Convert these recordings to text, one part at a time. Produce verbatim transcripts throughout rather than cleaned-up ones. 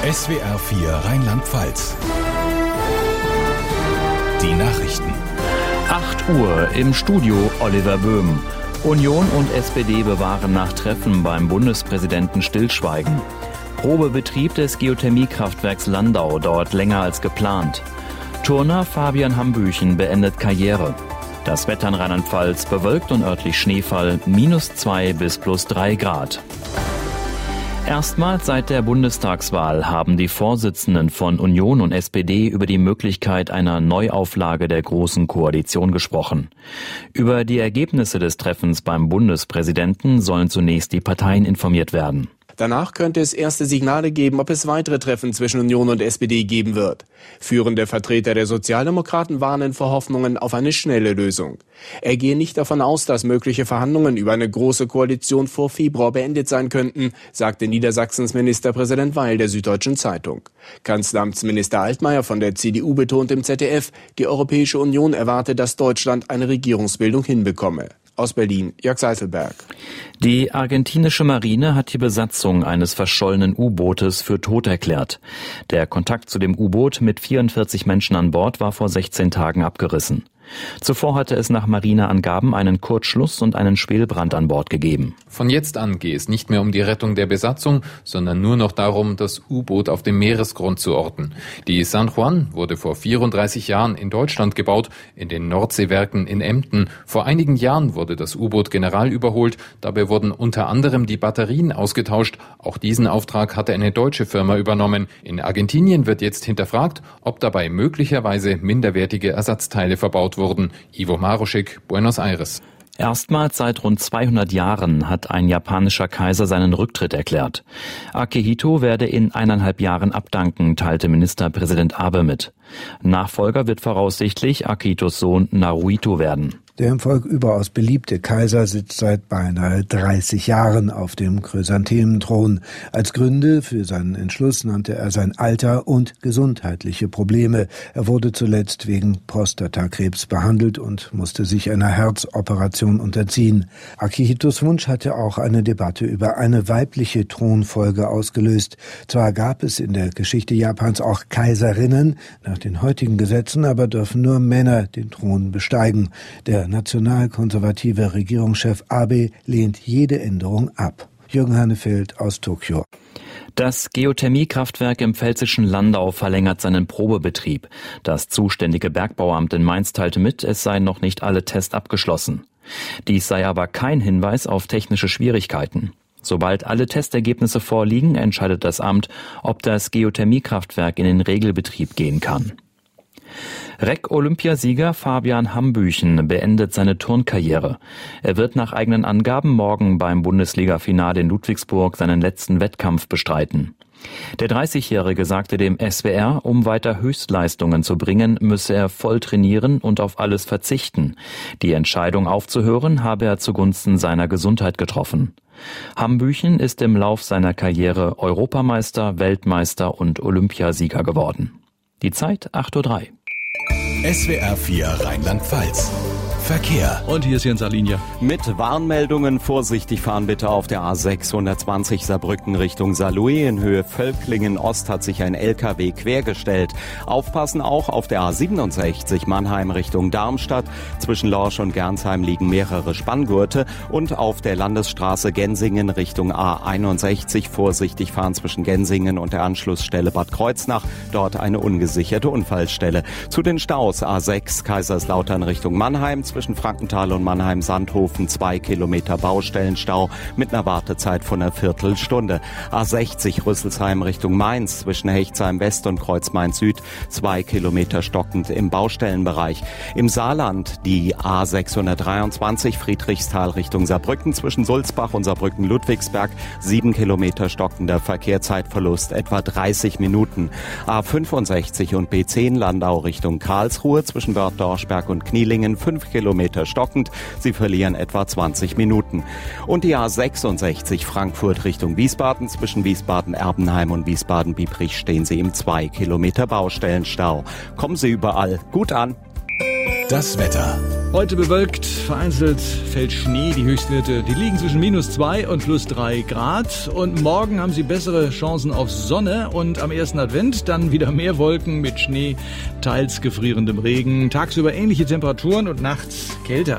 S W R vier Rheinland-Pfalz. Die Nachrichten. acht Uhr im Studio Oliver Böhm. Union und S P D bewahren nach Treffen beim Bundespräsidenten Stillschweigen. Probebetrieb des Geothermiekraftwerks Landau dauert länger als geplant. Turner Fabian Hambüchen beendet Karriere. Das Wetter in Rheinland-Pfalz bewölkt und örtlich Schneefall, minus zwei bis plus drei Grad. Erstmals seit der Bundestagswahl haben die Vorsitzenden von Union und S P D über die Möglichkeit einer Neuauflage der Großen Koalition gesprochen. Über die Ergebnisse des Treffens beim Bundespräsidenten sollen zunächst die Parteien informiert werden. Danach könnte es erste Signale geben, ob es weitere Treffen zwischen Union und S P D geben wird. Führende Vertreter der Sozialdemokraten warnen vor Hoffnungen auf eine schnelle Lösung. Er gehe nicht davon aus, dass mögliche Verhandlungen über eine große Koalition vor Februar beendet sein könnten, sagte Niedersachsens Ministerpräsident Weil der Süddeutschen Zeitung. Kanzleramtsminister Altmaier von der C D U betont im Z D F, die Europäische Union erwarte, dass Deutschland eine Regierungsbildung hinbekomme. Aus Berlin, Jörg Seiselberg. Die argentinische Marine hat die Besatzung eines verschollenen U-Bootes für tot erklärt. Der Kontakt zu dem U-Boot mit vierundvierzig Menschen an Bord war vor sechzehn Tagen abgerissen. Zuvor hatte es nach Marineangaben einen Kurzschluss und einen Schwelbrand an Bord gegeben. Von jetzt an gehe es nicht mehr um die Rettung der Besatzung, sondern nur noch darum, das U-Boot auf dem Meeresgrund zu orten. Die San Juan wurde vor vierunddreißig Jahren in Deutschland gebaut, in den Nordseewerken in Emden. Vor einigen Jahren wurde das U-Boot General überholt. Dabei wurden unter anderem die Batterien ausgetauscht. Auch diesen Auftrag hatte eine deutsche Firma übernommen. In Argentinien wird jetzt hinterfragt, ob dabei möglicherweise minderwertige Ersatzteile verbaut wurden. Ivo Maruschik, Buenos Aires. Erstmals seit rund zweihundert Jahren hat ein japanischer Kaiser seinen Rücktritt erklärt. Akihito werde in eineinhalb Jahren abdanken, teilte Ministerpräsident Abe mit. Nachfolger wird voraussichtlich Akihitos Sohn Naruhito werden. Der im Volk überaus beliebte Kaiser sitzt seit beinahe dreißig Jahren auf dem Chrysanthementhron. Als Gründe für seinen Entschluss nannte er sein Alter und gesundheitliche Probleme. Er wurde zuletzt wegen Prostatakrebs behandelt und musste sich einer Herzoperation unterziehen. Akihitos Wunsch hatte auch eine Debatte über eine weibliche Thronfolge ausgelöst. Zwar gab es in der Geschichte Japans auch Kaiserinnen, nach den heutigen Gesetzen aber dürfen nur Männer den Thron besteigen. Der nationalkonservative Regierungschef Abe lehnt jede Änderung ab. Jürgen Hannefeld aus Tokio. Das Geothermiekraftwerk im pfälzischen Landau verlängert seinen Probebetrieb. Das zuständige Bergbauamt in Mainz teilte mit, es seien noch nicht alle Tests abgeschlossen. Dies sei aber kein Hinweis auf technische Schwierigkeiten. Sobald alle Testergebnisse vorliegen, entscheidet das Amt, ob das Geothermiekraftwerk in den Regelbetrieb gehen kann. Rec-Olympiasieger Fabian Hambüchen beendet seine Turnkarriere. Er wird nach eigenen Angaben morgen beim Bundesliga-Finale in Ludwigsburg seinen letzten Wettkampf bestreiten. Der dreißigjährige sagte dem S W R, um weiter Höchstleistungen zu bringen, müsse er voll trainieren und auf alles verzichten. Die Entscheidung aufzuhören habe er zugunsten seiner Gesundheit getroffen. Hambüchen ist im Lauf seiner Karriere Europameister, Weltmeister und Olympiasieger geworden. Die Zeit acht Uhr drei. S W R vier Rheinland-Pfalz. Verkehr. Und hier ist Jens Alinia. Mit Warnmeldungen vorsichtig fahren bitte auf der A sechshundertzwanzig Saarbrücken Richtung Saarlouis. In Höhe Völklingen Ost hat sich ein L K W quergestellt. Aufpassen auch auf der A siebenundsechzig Mannheim Richtung Darmstadt. Zwischen Lorsch und Gernsheim liegen mehrere Spanngurte. Und auf der Landesstraße Gensingen Richtung A einundsechzig vorsichtig fahren zwischen Gensingen und der Anschlussstelle Bad Kreuznach. Dort eine ungesicherte Unfallstelle. Zu den Staus A sechs Kaiserslautern Richtung Mannheim. Zwischen Frankenthal und Mannheim-Sandhofen zwei Kilometer Baustellenstau mit einer Wartezeit von einer Viertelstunde. A sechzig Rüsselsheim Richtung Mainz zwischen Hechtsheim West und Kreuzmain Süd zwei Kilometer stockend im Baustellenbereich. Im Saarland die A sechshundertdreiundzwanzig Friedrichsthal Richtung Saarbrücken zwischen Sulzbach und Saarbrücken-Ludwigsberg sieben Kilometer stockender Verkehrszeitverlust etwa dreißig Minuten. A fünfundsechzig und B zehn Landau Richtung Karlsruhe zwischen Bad Dorschberg und Knielingen fünf Kilometer stockend. Sie verlieren etwa zwanzig Minuten. Und die A sechsundsechzig Frankfurt Richtung Wiesbaden zwischen Wiesbaden-Erbenheim und Wiesbaden-Biebrich stehen Sie im zwei Kilometer Baustellenstau. Kommen Sie überall gut an. das Wetter. Heute bewölkt, vereinzelt fällt Schnee. Die Höchstwerte, die liegen zwischen minus zwei und plus drei Grad. Und morgen haben Sie bessere Chancen auf Sonne. Und am ersten Advent dann wieder mehr Wolken mit Schnee, teils gefrierendem Regen. Tagsüber ähnliche Temperaturen und nachts kälter.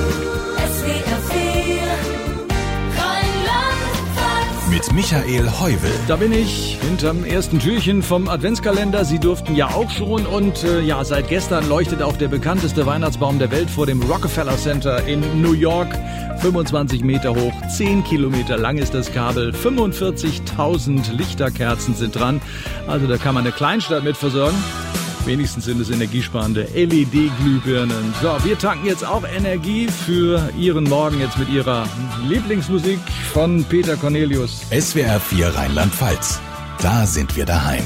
Mit Michael Heuvel. Da bin ich, hinterm ersten Türchen vom Adventskalender. Sie durften ja auch schon. Und äh, ja, seit gestern leuchtet auch der bekannteste Weihnachtsbaum der Welt vor dem Rockefeller Center in New York. fünfundzwanzig Meter hoch, zehn Kilometer lang ist das Kabel, fünfundvierzigtausend Lichterkerzen sind dran. Also da kann man eine Kleinstadt mit versorgen. Wenigstens sind es energiesparende L E D-Glühbirnen. So, wir tanken jetzt auch Energie für Ihren Morgen jetzt mit Ihrer Lieblingsmusik von Peter Cornelius. S W R vier Rheinland-Pfalz. Da sind wir daheim.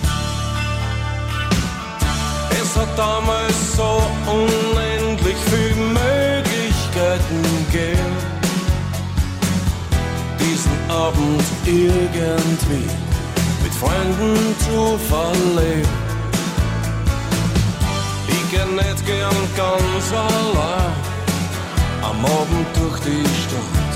Es hat damals so unendlich viele Möglichkeiten gegeben, diesen Abend irgendwie mit Freunden zu verleben. Ich geh nicht gern ganz allein am Abend durch die Stadt.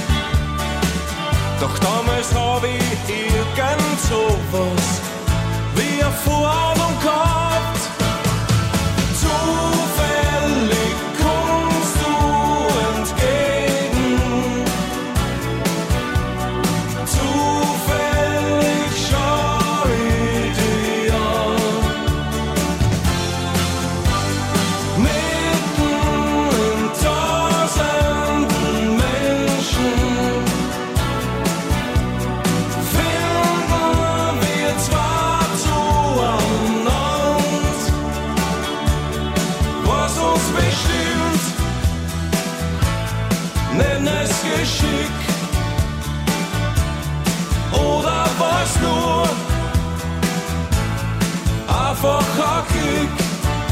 Doch damals hab ich irgend sowas wie eine Vorahnung gehabt. Zufällig kommst du entgegen, zufällig schau ich dich an. Mitten in tausenden Menschen finden wir zwar zueinander, was uns bestimmt, nenn es Geschick oder was nur einfach ein Kick.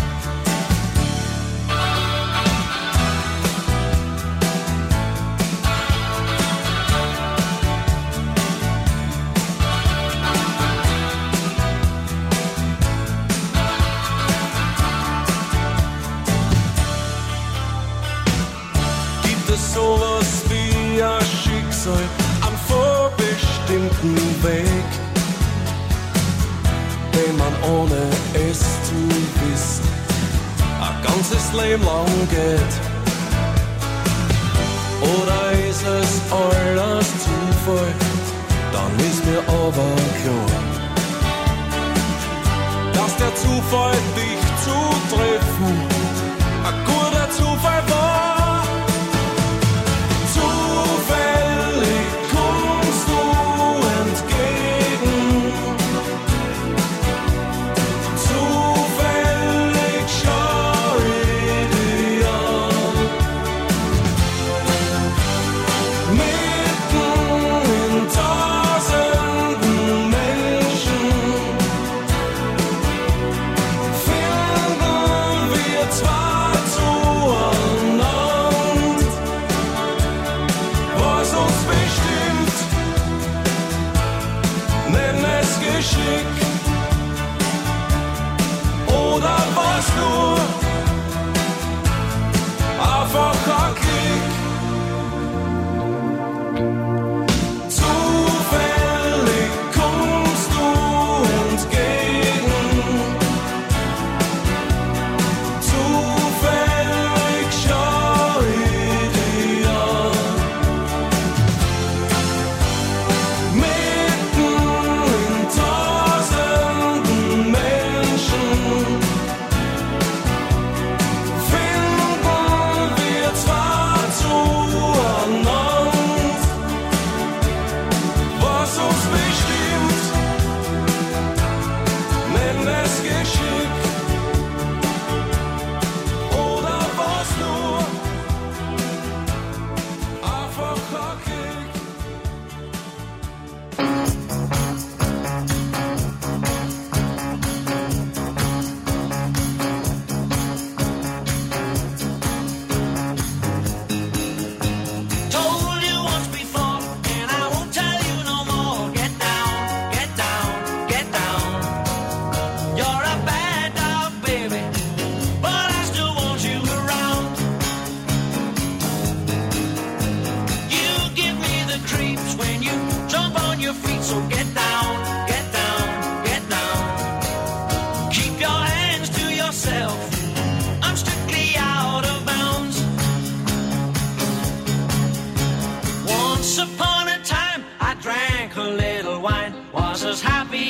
Gibt es sowas wie ein Schicksal, einen vorbestimmten Weg, den man ohne es zu wissen ein ganzes Leben lang geht? Oder ist es alles Zufall? Dann ist mir aber klar, dass der Zufall dich zu treffen ein guter Zufall war. Zufällig kommst du entgegen, zufällig schau ich dich an. Mitten in tausenden Menschen finden wir zwar zueinander, was uns bestimmt, nenn es Geschick oder was nur einfach ein Kick. Zufällig kommst du entgegen, zufällig schau ich dich an. Mitten in tausenden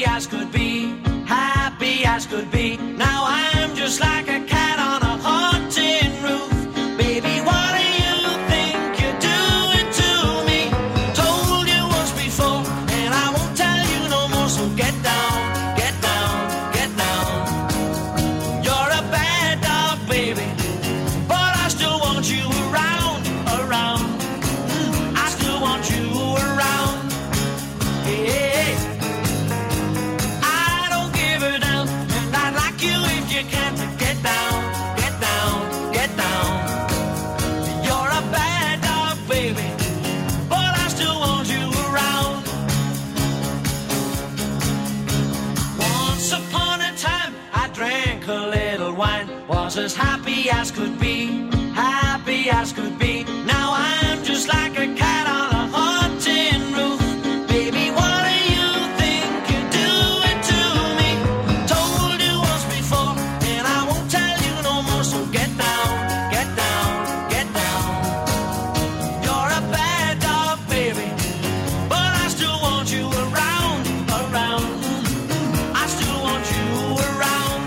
happy as could be, happy as could be. Now I'm just like a cat on a haunted roof. Baby, what do you think you're doing to me? Told you once before, and I won't tell you no more, so get down, get down, get down. You're a bad dog, baby, but I still want you around, around. Mm, I still want you around. Hey, I don't give a damn, and I'd like you if you can to get down, get down, get down. You're a bad dog, baby, but I still want you around. Once upon a time, I drank a little wine, was as happy as could be, happy as could be. Now I'm just like a cat on a haunted roof. Baby, what do you think you're doing to me? Told you once before, and I won't tell you no more, so get down, get down, get down. You're a bad dog, baby, but I still want you around, around. I still want you around.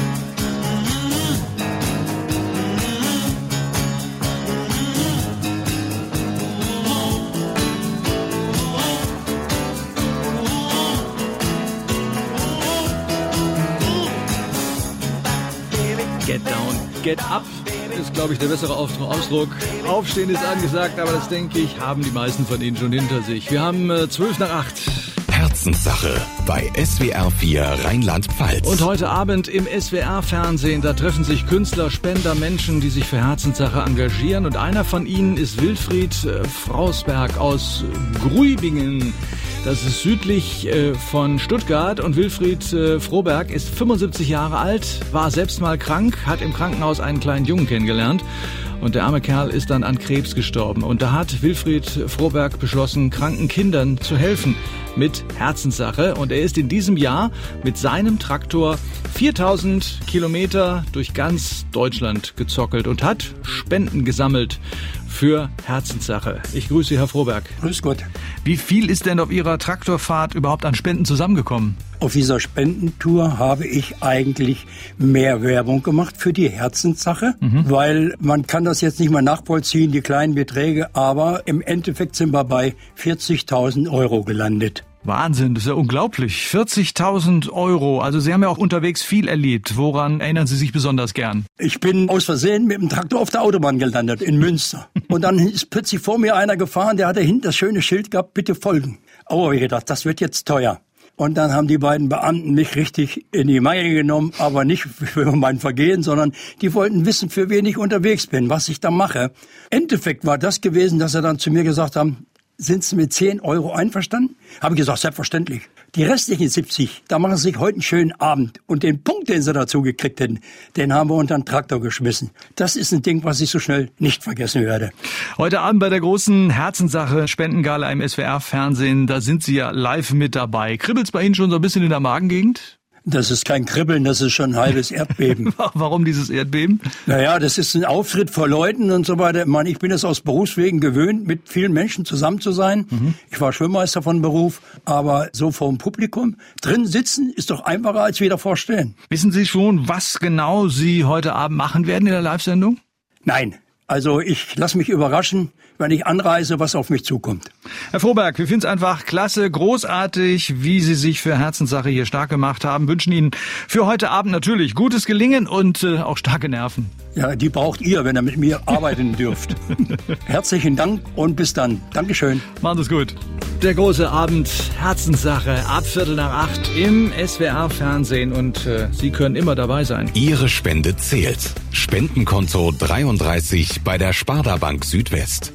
Get down, get up ist, glaube ich, der bessere Ausdruck. Aufstehen ist angesagt, aber das, denke ich, haben die meisten von Ihnen schon hinter sich. Wir haben äh, zwölf nach acht. Herzenssache bei S W R vier Rheinland-Pfalz. Und heute Abend im S W R-Fernsehen, da treffen sich Künstler, Spender, Menschen, die sich für Herzenssache engagieren. Und einer von ihnen ist Wilfried äh, Frausberg aus Gruibingen. Das ist südlich äh, von Stuttgart. Und Wilfried äh, Froberg ist fünfundsiebzig Jahre alt, war selbst mal krank, hat im Krankenhaus einen kleinen Jungen kennengelernt. Und der arme Kerl ist dann an Krebs gestorben. Und da hat Wilfried Froberg beschlossen, kranken Kindern zu helfen mit Herzenssache. Und er ist in diesem Jahr mit seinem Traktor viertausend Kilometer durch ganz Deutschland gezockelt und hat Spenden gesammelt für Herzenssache. Ich grüße Sie, Herr Froberg. Grüß Gott. Wie viel ist denn auf Ihrer Traktorfahrt überhaupt an Spenden zusammengekommen? Auf dieser Spendentour habe ich eigentlich mehr Werbung gemacht für die Herzenssache, mhm. weil man kann das jetzt nicht mal nachvollziehen, die kleinen Beträge, aber im Endeffekt sind wir bei vierzigtausend Euro gelandet. Wahnsinn, das ist ja unglaublich. vierzigtausend Euro. Also Sie haben ja auch unterwegs viel erlebt. Woran erinnern Sie sich besonders gern? Ich bin aus Versehen mit dem Traktor auf der Autobahn gelandet, in Münster. Und dann ist plötzlich vor mir einer gefahren, der hatte hinten das schöne Schild gehabt, bitte folgen. Oh, habe ich gedacht, das wird jetzt teuer. Und dann haben die beiden Beamten mich richtig in die Mangel genommen, aber nicht für mein Vergehen, sondern die wollten wissen, für wen ich unterwegs bin, was ich da mache. Endeffekt war das gewesen, dass sie dann zu mir gesagt haben, sind Sie mit zehn Euro einverstanden? Habe ich gesagt, selbstverständlich. Die restlichen siebzig, da machen Sie sich heute einen schönen Abend. Und den Punkt, den Sie dazu gekriegt hätten, den haben wir unter den Traktor geschmissen. Das ist ein Ding, was ich so schnell nicht vergessen werde. Heute Abend bei der großen Herzenssache Spendengala im S W R-Fernsehen, da sind Sie ja live mit dabei. Kribbelt's bei Ihnen schon so ein bisschen in der Magengegend? Das ist kein Kribbeln, das ist schon ein halbes Erdbeben. Warum dieses Erdbeben? Naja, das ist ein Auftritt vor Leuten und so weiter. Ich meine, ich bin es aus Berufswegen gewöhnt, mit vielen Menschen zusammen zu sein. Mhm. Ich war Schwimmmeister von Beruf, aber so vor dem Publikum drin sitzen ist doch einfacher als wieder vorstellen. Wissen Sie schon, was genau Sie heute Abend machen werden in der Live-Sendung? Nein, also ich lasse mich überraschen, wenn ich anreise, was auf mich zukommt. Herr Froberg, wir finden es einfach klasse, großartig, wie Sie sich für Herzenssache hier stark gemacht haben. Wünschen Ihnen für heute Abend natürlich gutes Gelingen und äh, auch starke Nerven. Ja, die braucht ihr, wenn ihr mit mir arbeiten dürft. Herzlichen Dank und bis dann. Dankeschön. Machen Sie es gut. Der große Abend Herzenssache ab Viertel nach acht im S W R-Fernsehen und äh, Sie können immer dabei sein. Ihre Spende zählt. Spendenkonto dreiunddreißig bei der Sparda Bank Südwest.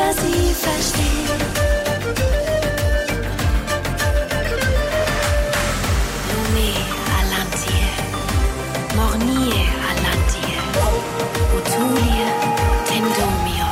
wir sie verstehen. Lume Alantie, Mornie Alantie, Utulie Tendomion.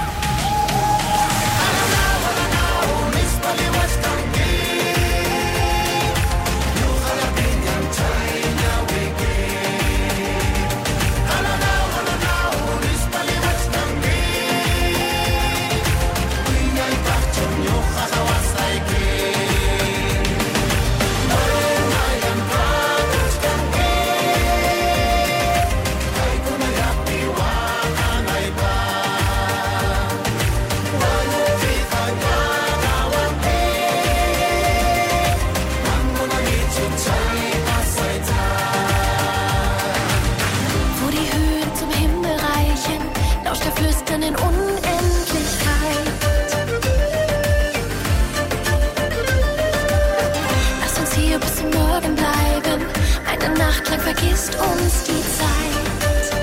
In Unendlichkeit. Lass uns hier bis zum Morgen bleiben. Eine Nacht lang vergisst uns die Zeit.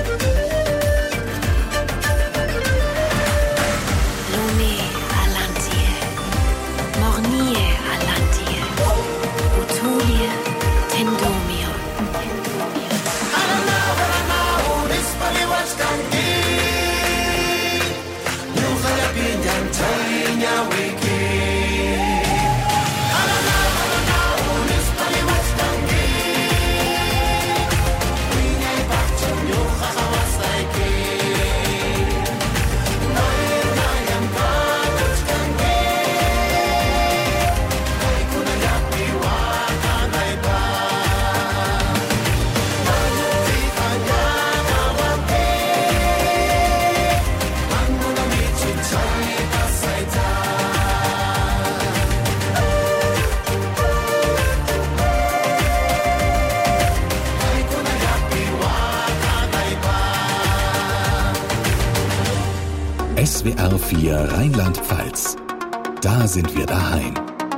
Lume Alantie, Mornie Alantie, Utulie Tendomion. I don't know, but I know this body was gonna be. S W R vier Rheinland-Pfalz. Da sind wir daheim.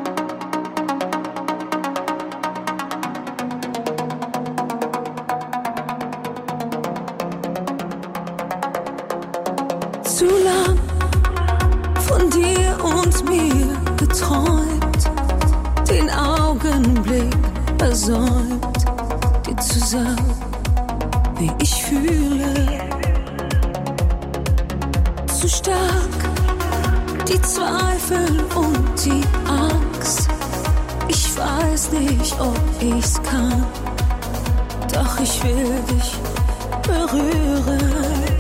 Zu lang von dir und mir geträumt, den Augenblick versäumt, dir zu sagen, wie ich fühle. Zu stark, die Zweifel und die Angst. Ich weiß nicht, ob ich's kann, doch ich will dich berühren.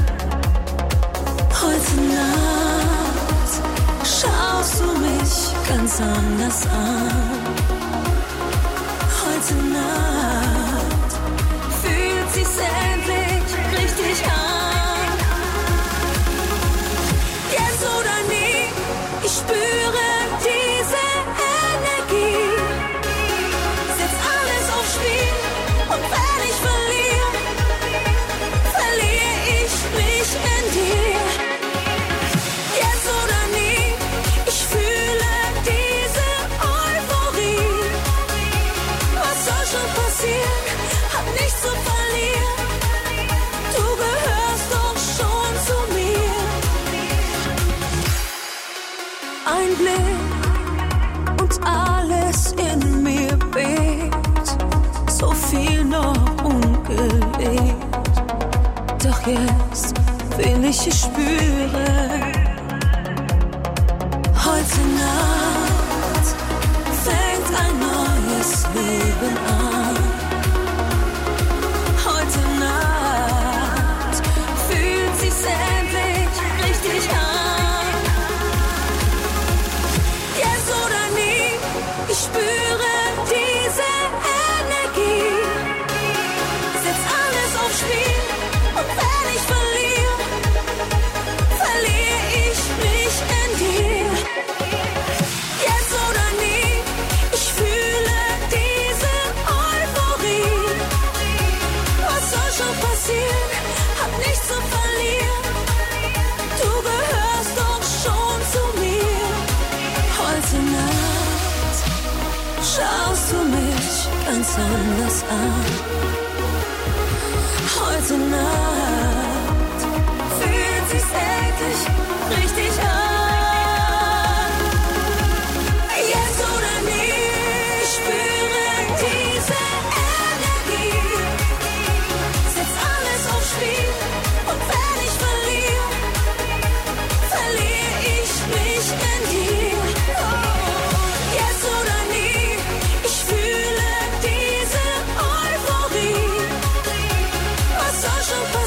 Heute Nacht schaust du mich ganz anders an. Heute Nacht fühlt sich's endlich richtig an. Ich spüre diese Energie, setz alles aufs Spiel und wenn ich verliere, verliere ich mich in dir. Jetzt oder nie, ich fühle diese Euphorie. Was soll schon passieren, hab nichts zu verlieren. Du gehörst doch schon zu mir. Ein Blick und alles in mir bebt, so viel noch ungelebt. Doch jetzt will ich es spüren. Heute Nacht fängt ein neues Leben an. Heute Nacht fühlt sich's endlich richtig an. Jetzt oder nie, ich spüre diese Energie. Setz alles aufs Spiel und wenn ich verliere, verliere ich mich in dir. Jetzt oder nie, ich fühle diese Euphorie. Was soll schon passieren, hab nichts zu verlieren. Du gehörst doch schon zu mir. Heute Nacht schaust du mich ganz anders an. Heute Nacht fühlt sich's endlich richtig an.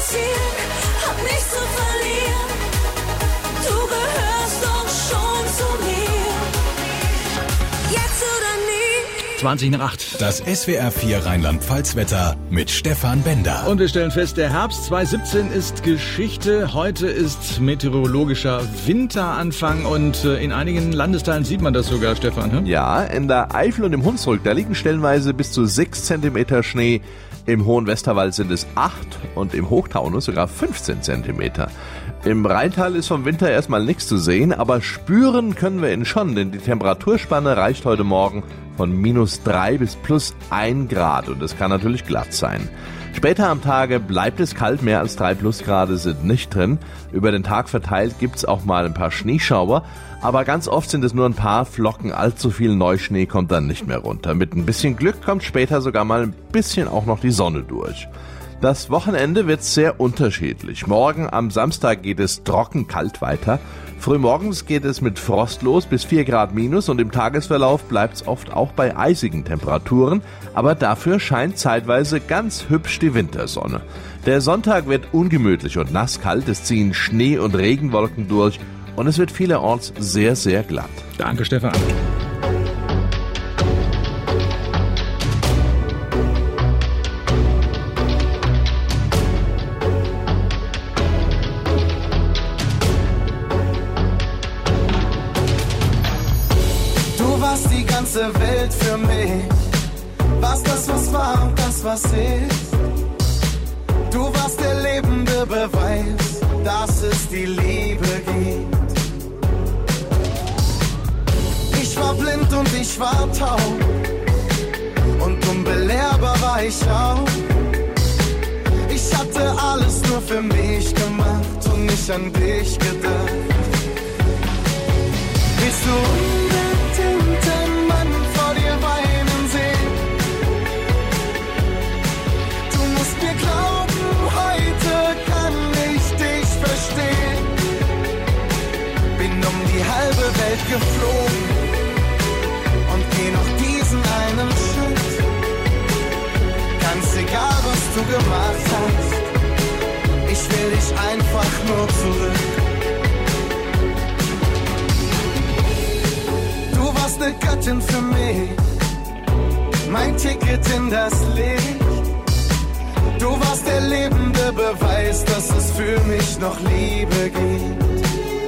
Ziel, hab nichts zu verlieren. Du gehörst doch schon zu mir. Jetzt oder nie. zwanzig nach acht. Das S W R vier Rheinland-Pfalz-Wetter mit Stefan Bender. Und wir stellen fest, der Herbst zwanzig siebzehn ist Geschichte. Heute ist meteorologischer Winteranfang und in einigen Landesteilen sieht man das sogar, Stefan. Hm? Ja, in der Eifel und im Hunsrück, da liegen stellenweise bis zu sechs Zentimeter Schnee. Im Hohen Westerwald sind es acht und im Hochtaunus sogar fünfzehn Zentimeter. Im Rheintal ist vom Winter erstmal nichts zu sehen, aber spüren können wir ihn schon, denn die Temperaturspanne reicht heute Morgen von minus drei bis plus ein Grad und es kann natürlich glatt sein. Später am Tage bleibt es kalt, mehr als drei Plusgrade sind nicht drin. Über den Tag verteilt gibt's auch mal ein paar Schneeschauer, aber ganz oft sind es nur ein paar Flocken, allzu viel Neuschnee kommt dann nicht mehr runter. Mit ein bisschen Glück kommt später sogar mal ein bisschen auch noch die Sonne durch. Das Wochenende wird sehr unterschiedlich. Morgen am Samstag geht es trocken kalt weiter. Frühmorgens geht es mit Frost los bis vier Grad minus und im Tagesverlauf bleibt es oft auch bei eisigen Temperaturen. Aber dafür scheint zeitweise ganz hübsch die Wintersonne. Der Sonntag wird ungemütlich und nasskalt. Es ziehen Schnee- und Regenwolken durch und es wird vielerorts sehr, sehr glatt. Danke, Stefan. Die ganze Welt für mich, warst das, was war und das, was ist. Du warst der lebende Beweis, dass es die Liebe gibt. Ich war blind und ich war taub und unbelehrbar war ich auch. Ich hatte alles nur für mich gemacht und nicht an dich gedacht. Willst du unbedingt einen Mann vor dir weinen sehen? Du musst mir glauben, heute kann ich dich verstehen. Bin um die halbe Welt geflogen und geh noch diesen einen Schritt. Ganz egal, was du gemacht hast, ich will dich einfach nur zurück. Eine Göttin für mich, mein Ticket in das Licht. Du warst der lebende Beweis, dass es für mich noch Liebe gibt.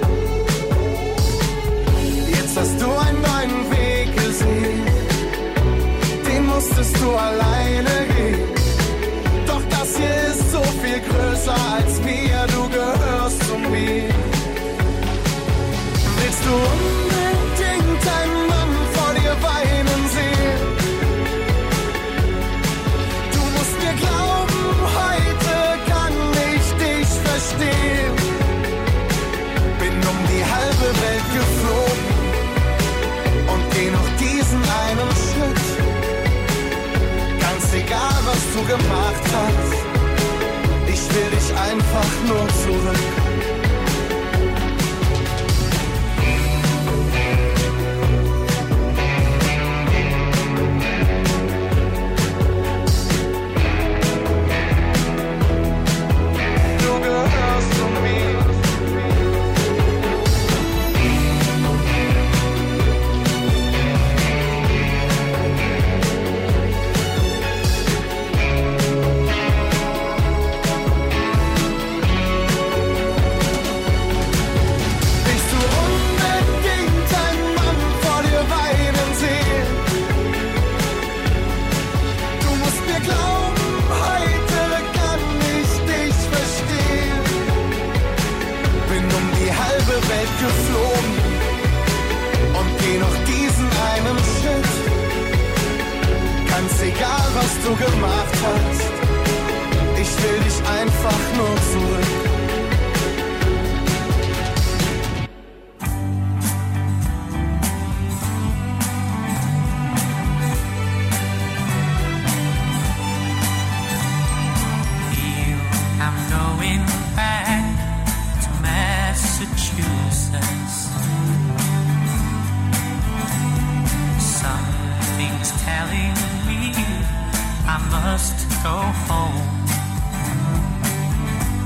Jetzt hast du einen neuen Weg gesehen, den musstest du alleine gehen. Doch das hier ist so viel größer als wir, du gehörst zu mir. Willst du unbedingt einen Mann vor dir weinen sehen? Du musst mir glauben, heute kann ich dich verstehen. Bin um die halbe Welt geflogen und geh noch diesen einen Schritt. Ganz egal, was du gemacht hast, ich will dich einfach nur zurück. Geflogen und geh noch diesen einen Schritt. Ganz egal, was du gemacht hast, ich will dich einfach nur zurück. Go home.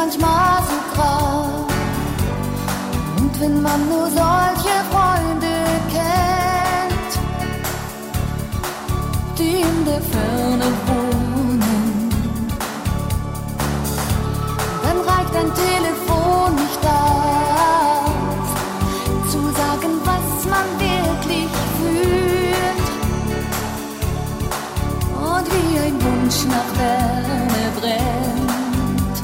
manchmal so grau. Und wenn man nur solche Freunde kennt, die in der Ferne wohnen, dann reicht ein Telefon nicht aus, zu sagen, was man wirklich fühlt. Und wie ein Wunsch nach Wärme brennt,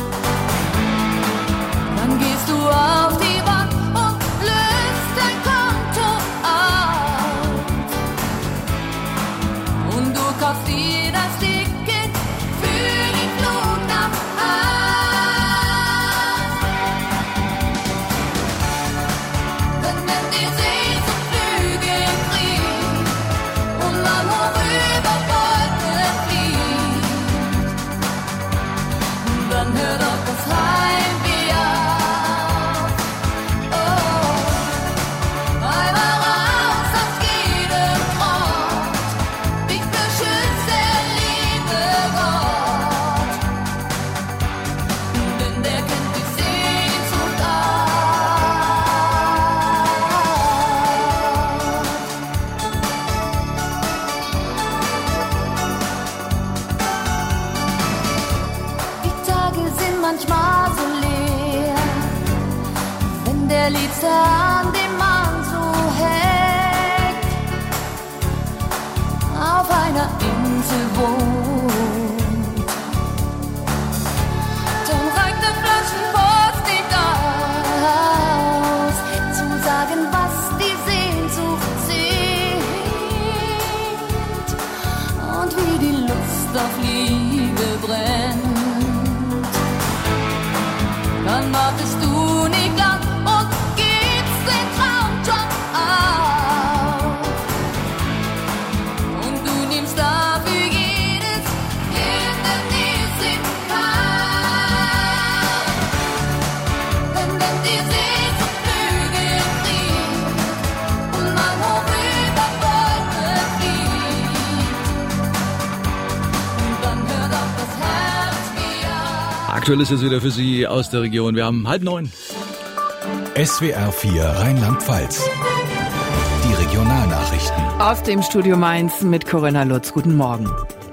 dann gehst du auf die Bank und löst dein Konto auf. Und du kaufst dir das Ticket für den Flug nach Haus. Denn wenn die Sehnsucht Flüge kriegt und man worüber Wolken fliegt, dann hört auch das Heimweh auf. Oh, einmal raus aus jedem Trott, dich beschützt der liebe Gott, denn der kennt die Sehnsucht Die Tage sind manchmal so leer, wenn der Liebste an dem Mann so hängt, auf einer Insel wohnt. Dann reicht der Flaschenpost nicht aus, zu sagen, was die Sehnsucht singt und wie die Lust auf Liebe brennt. Dann wartest du nicht lang und gibst den Traumjob auf. Und du nimmst dafür jedes Hindernis in Kauf. Denn wenn die Sehnsucht Flüge kriegt und man hoch über Wolken fliegt, dann hört auch das Herz wieder. Aktuell ist es wieder für Sie aus der Region. Wir haben halb neun. S W R vier Rheinland-Pfalz. Die Regionalnachrichten. Aus dem Studio Mainz mit Corinna Lutz. Guten Morgen.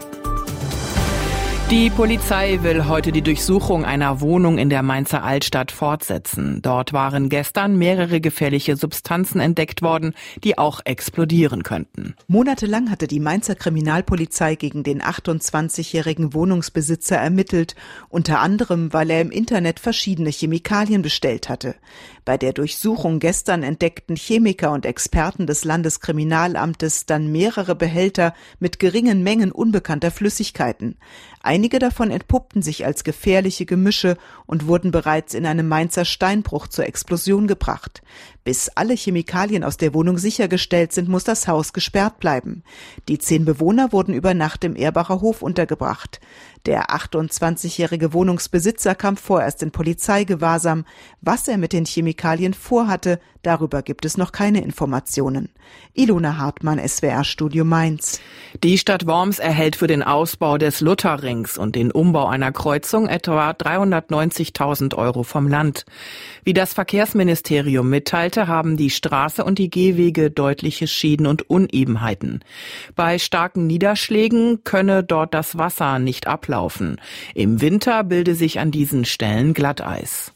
Die Polizei will heute die Durchsuchung einer Wohnung in der Mainzer Altstadt fortsetzen. Dort waren gestern mehrere gefährliche Substanzen entdeckt worden, die auch explodieren könnten. Monatelang hatte die Mainzer Kriminalpolizei gegen den achtundzwanzigjährigen Wohnungsbesitzer ermittelt, unter anderem, weil er im Internet verschiedene Chemikalien bestellt hatte. Bei der Durchsuchung gestern entdeckten Chemiker und Experten des Landeskriminalamtes dann mehrere Behälter mit geringen Mengen unbekannter Flüssigkeiten. Einige davon entpuppten sich als gefährliche Gemische und wurden bereits in einem Mainzer Steinbruch zur Explosion gebracht. Bis alle Chemikalien aus der Wohnung sichergestellt sind, muss das Haus gesperrt bleiben. Die zehn Bewohner wurden über Nacht im Erbacher Hof untergebracht. Der achtundzwanzigjährige Wohnungsbesitzer kam vorerst in Polizeigewahrsam. Was er mit den Chemikalien vorhatte, darüber gibt es noch keine Informationen. Ilona Hartmann, S W R Studio Mainz. Die Stadt Worms erhält für den Ausbau des Lutherrings und den Umbau einer Kreuzung etwa dreihundertneunzigtausend Euro vom Land. Wie das Verkehrsministerium mitteilte, haben die Straße und die Gehwege deutliche Schäden und Unebenheiten. Bei starken Niederschlägen könne dort das Wasser nicht ablaufen. Im Winter bilde sich an diesen Stellen Glatteis.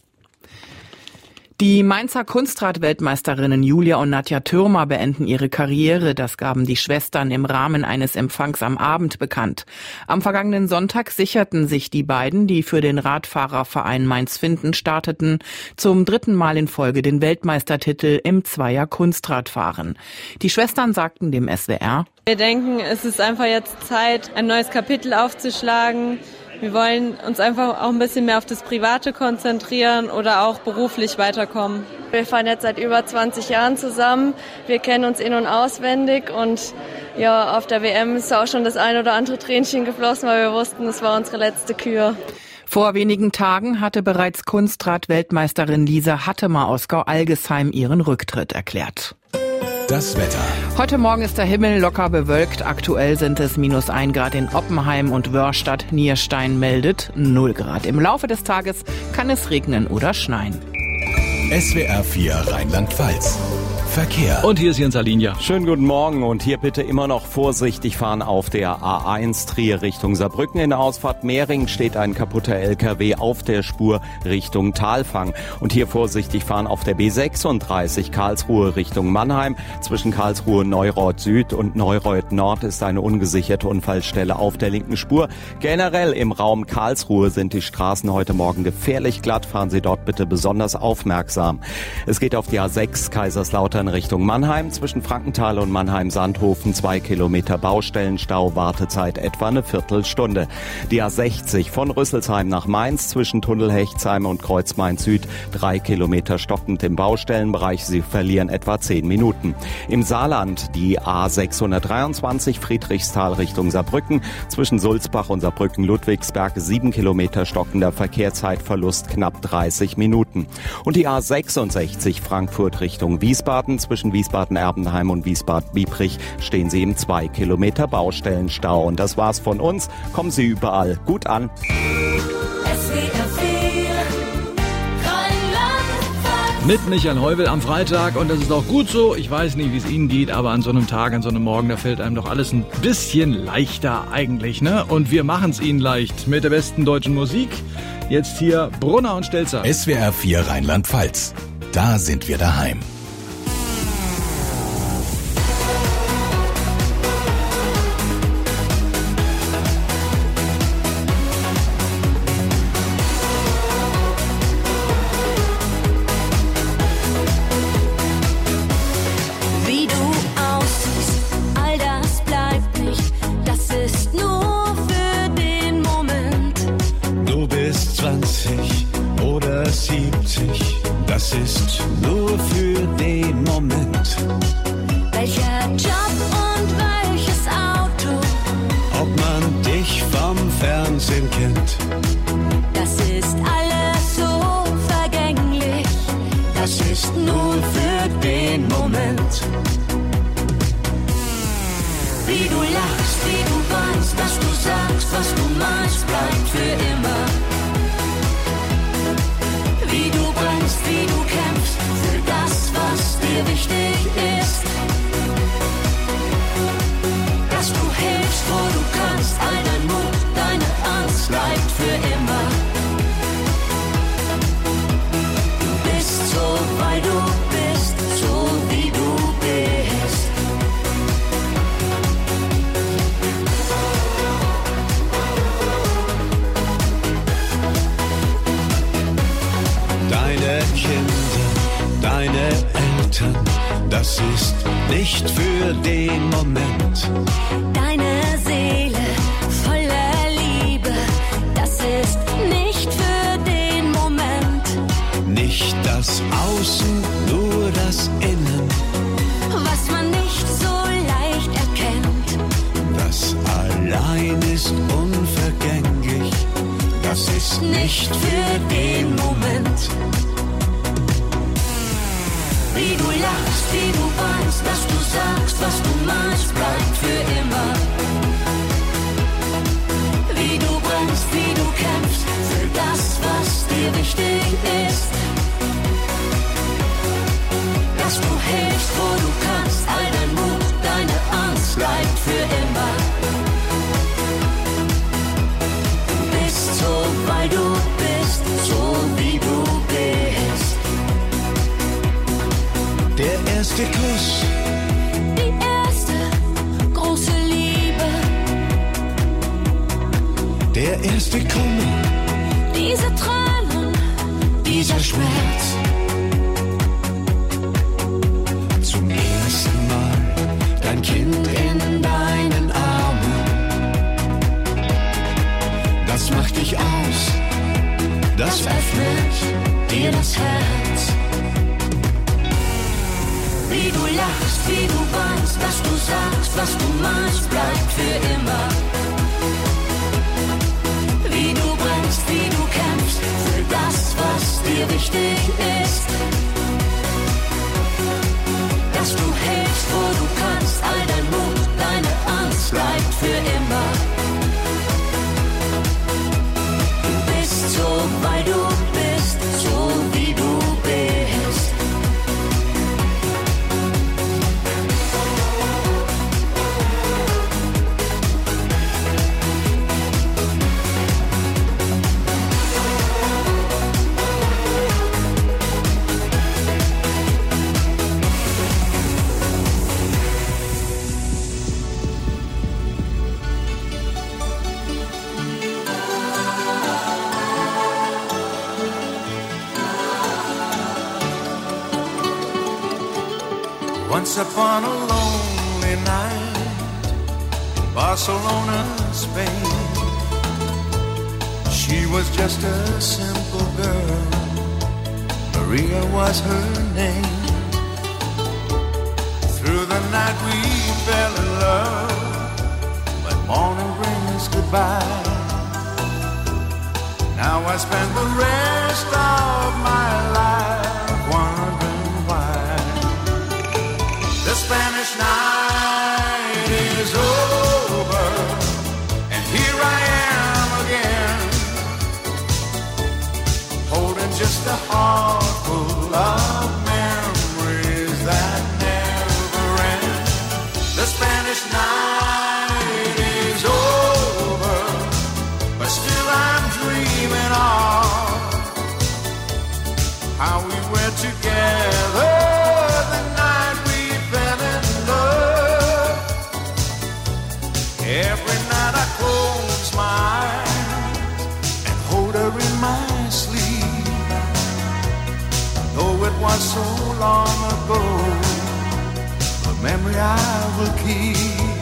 Die Mainzer Kunstrad-Weltmeisterinnen Julia und Nadja Thürmer beenden ihre Karriere. Das gaben die Schwestern im Rahmen eines Empfangs am Abend bekannt. Am vergangenen Sonntag sicherten sich die beiden, die für den Radfahrerverein Mainz-Finden starteten, zum dritten Mal in Folge den Weltmeistertitel im Zweier-Kunstradfahren. Die Schwestern sagten dem S W R: Wir denken, es ist einfach jetzt Zeit, ein neues Kapitel aufzuschlagen. Wir wollen uns einfach auch ein bisschen mehr auf das Private konzentrieren oder auch beruflich weiterkommen. Wir fahren jetzt seit über zwanzig Jahren zusammen. Wir kennen uns in- und auswendig und ja, auf der W M ist auch schon das ein oder andere Tränchen geflossen, weil wir wussten, es war unsere letzte Kür. Vor wenigen Tagen hatte bereits Kunstrad-Weltmeisterin Lisa Hattemer aus Gau-Algesheim ihren Rücktritt erklärt. Das Wetter. Heute Morgen ist der Himmel locker bewölkt. Aktuell sind es minus ein Grad in Oppenheim und Wörstadt. Nierstein meldet null Grad. Im Laufe des Tages kann es regnen oder schneien. S W R vier Rheinland-Pfalz. Verkehr. Und hier ist Jens Alinja. Schönen guten Morgen und hier bitte immer noch vorsichtig fahren auf der A eins Trier Richtung Saarbrücken. In der Ausfahrt Mehring steht ein kaputter L K W auf der Spur Richtung Talfang. Und hier vorsichtig fahren auf der B sechsunddreißig Karlsruhe Richtung Mannheim. Zwischen Karlsruhe Neureuth Süd und Neureuth Nord ist eine ungesicherte Unfallstelle auf der linken Spur. Generell im Raum Karlsruhe sind die Straßen heute Morgen gefährlich glatt. Fahren Sie dort bitte besonders aufmerksam. Es geht auf die A sechs Kaiserslautern Richtung Mannheim. Zwischen Frankenthal und Mannheim-Sandhofen zwei Kilometer Baustellenstau, Wartezeit etwa eine Viertelstunde. Die A sechzig von Rüsselsheim nach Mainz zwischen Tunnel Hechtsheim und Kreuz Mainz Süd drei Kilometer stockend im Baustellenbereich. Sie verlieren etwa zehn Minuten. Im Saarland die A sechshundertdreiundzwanzig Friedrichsthal Richtung Saarbrücken zwischen Sulzbach und Saarbrücken-Ludwigsberg sieben Kilometer stockender Verkehrszeitverlust knapp dreißig Minuten. Und die A sechsundsechzig Frankfurt Richtung Wiesbaden zwischen Wiesbaden-Erbenheim und Wiesbaden-Biebrich stehen Sie im zwei Kilometer Baustellenstau. Und das war's von uns. Kommen Sie überall gut an. Mit Michael Heuvel am Freitag und das ist auch gut so. Ich weiß nicht, wie es Ihnen geht, aber an so einem Tag, an so einem Morgen, da fällt einem doch alles ein bisschen leichter eigentlich, ne? Und wir machen es Ihnen leicht mit der besten deutschen Musik. Jetzt hier Brunner und Stelzer. S W R vier Rheinland-Pfalz. Da sind wir daheim. Das ist nur für den Moment. Welcher Job und welches Auto? Ob man dich vom Fernsehen kennt. Das ist alles so vergänglich. Das ist nur für den Moment. Wie du lachst, wie du weinst, was du sagst, was du meinst, bleibt für immer. Wie du brennst, wie du kämpfst für das, was dir wichtig ist. Dass du hilfst, wo du kannst, all dein Mut, deine Angst bleibt für immer. Du bist so, weil du bist, so wie du bist. Deine Kinder, deine Eltern, das ist nicht für den Moment. Deine Seele voller Liebe, das ist nicht für den Moment. Nicht das Außen, nur das Innen. Was man nicht so leicht erkennt. Das allein ist unvergänglich. Das ist nicht für den Moment. Wie du lachst, wie du weinst, was du sagst, was du meinst, bleibt für immer. Wie du brennst, wie du kämpfst für das, was dir wichtig ist. Dass du hilfst, wo du kannst, all dein Mut, deine Angst bleibt für immer. Du bist so, weil du bist, so wie du bist. Der erste Kuss, die erste große Liebe, der erste Kummer, diese Tränen, dieser Schmerz. Zum ersten Mal dein Kind in deinen Armen. Das macht dich aus, das öffnet dir das Herz. Wie du lachst, wie du weinst, was du sagst, was du meinst, bleibt für immer. Wie du brennst, wie du kämpfst für das, was dir wichtig ist. Dass du hilfst, wo du kannst, Once upon a lonely night in Barcelona, Spain, she was just a simple girl, Maria was her name. Through the night we fell in love, but morning brings goodbye. Now I spend the rest of my life wondering why. The Spanish night is over, and here I am again, holding just a heart full of memories that never end. The Spanish night is over, but still I'm dreaming of how we were together the night we fell in love. Every night I close my eyes and hold her in my sleep. Though it was so long ago, the memory I will keep.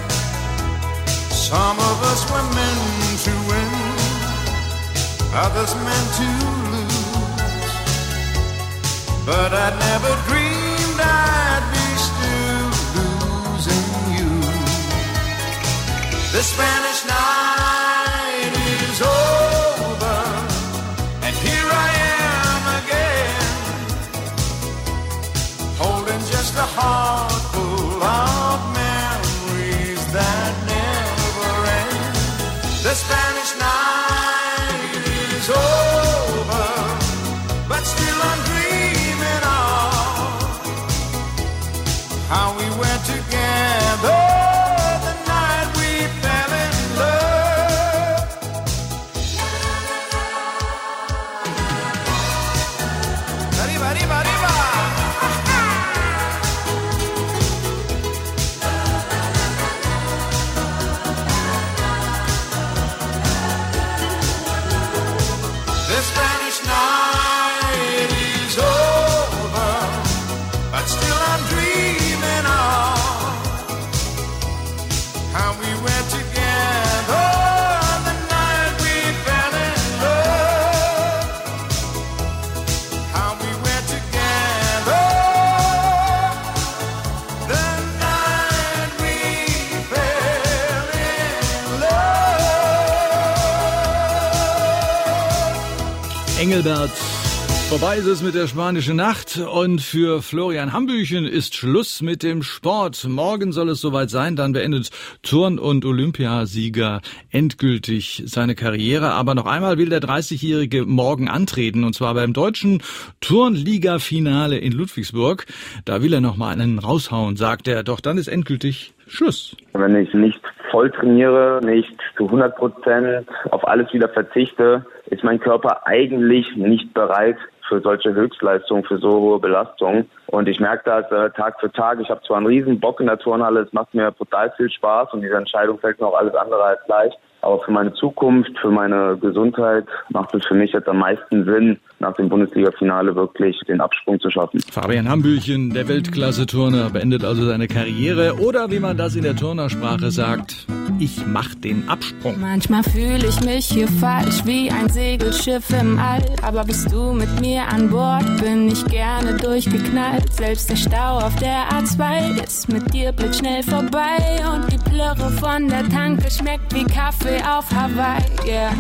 Some of us were meant to win, others meant to lose, but I never dreamed I'd be still losing you. The Spanish night is over, and here I am again, holding just a heart full of memories that never end. The Spanish night is over, but still I'm dreaming of how we were together the night we fell in love. Arriba, arriba, arriba. The Spanish night is over, but still I'm dreaming of how we were together the night we fell in love. How we were together the night we fell in love. Engelbert. Vorbei ist es mit der spanischen Nacht und für Florian Hambüchen ist Schluss mit dem Sport. Morgen soll es soweit sein, dann beendet Turn- und Olympiasieger endgültig seine Karriere. Aber noch einmal will der dreißigjährige morgen antreten, und zwar beim deutschen Turnliga-Finale in Ludwigsburg. Da will er noch mal einen raushauen, sagt er. Doch dann ist endgültig Schluss. Wenn ich nicht voll trainiere, nicht zu hundert Prozent auf alles wieder verzichte, ist mein Körper eigentlich nicht bereit für solche Höchstleistungen, für so hohe Belastungen. Und ich merke das äh, Tag für Tag. Ich habe zwar einen riesen Bock in der Turnhalle, es macht mir total viel Spaß und diese Entscheidung fällt mir auch alles andere als leicht. Aber für meine Zukunft, für meine Gesundheit macht es für mich jetzt am meisten Sinn, nach dem Bundesliga-Finale wirklich den Absprung zu schaffen. Fabian Hambüchen, der Weltklasse-Turner, beendet also seine Karriere. Oder wie man das in der Turnersprache sagt, ich mach den Absprung. Manchmal fühle ich mich hier falsch, wie ein Segelschiff im All. Aber bist du mit mir an Bord, bin ich gerne durchgeknallt. Selbst der Stau auf der A zwei ist mit dir blitzschnell vorbei. Und die Plörre von der Tanke schmeckt wie Kaffee auf Hawaii, yeah.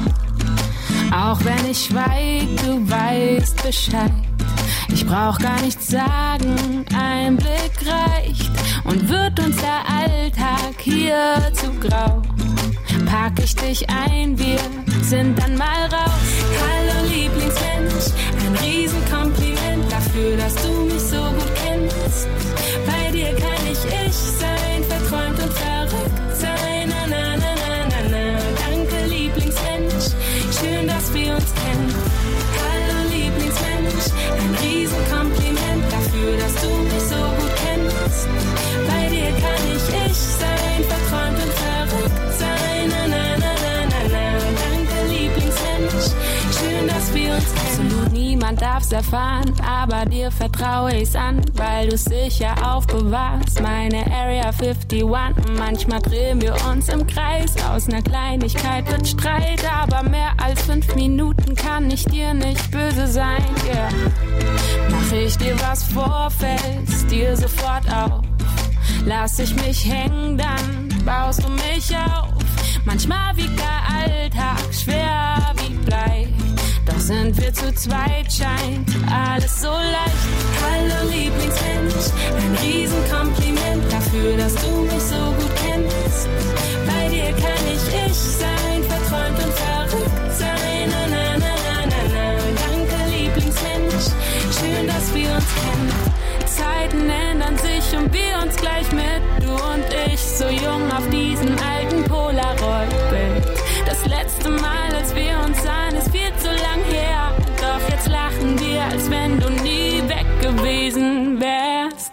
Auch wenn ich schweig, du weißt Bescheid. Ich brauch gar nichts sagen, ein Blick reicht. Und wird uns der Alltag hier zu grau, pack ich dich ein, wir sind dann mal raus. Hallo Lieblingsmensch, ein Riesenkompliment dafür, dass du mich so gut kennst. Bei dir kann ich ich sein, verträumt und verrückt sein. Na, na, na, na, na, na. Danke Lieblingsmensch, schön, dass wir uns kennen. Hallo Lieblingsmensch, ein Riesenkompliment dafür, dass du mich so gut kennst. Bei dir kann ich ich sein, verträumt und verrückt sein. Na, na, na, na, na, na. Danke Lieblingsmensch, schön, Schön, dass wir uns kennen. Absolut niemand darf's erfahren, aber dir vertraue ich's an, weil du's sicher aufbewahrst. Meine Area einundfünfzig, manchmal drehen wir uns im Kreis. Aus ner Kleinigkeit wird Streit, aber mehr als fünf Minuten kann ich dir nicht böse sein, yeah. Mach ich dir was vor, fällst dir sofort auf. Lass ich mich hängen, dann baust du mich auf. Manchmal wiegt der Alltag schwer wie Blei. Doch sind wir zu zweit, scheint alles so leicht. Hallo Lieblingsmensch, ein Riesenkompliment dafür, dass du mich so gut kennst. Bei dir kann ich ich sein, verträumt und verrückt sein. Na, na, na, na, na, na. Danke Lieblingsmensch, schön, dass wir uns kennen. Zeiten ändern sich und wir uns gleich mit, du und ich, so jung auf diesem alten Polaroid-Bild. Das letzte Mal, als wir uns sahen, ist viel zu lang her, doch jetzt lachen wir, als wenn du nie weg gewesen wärst.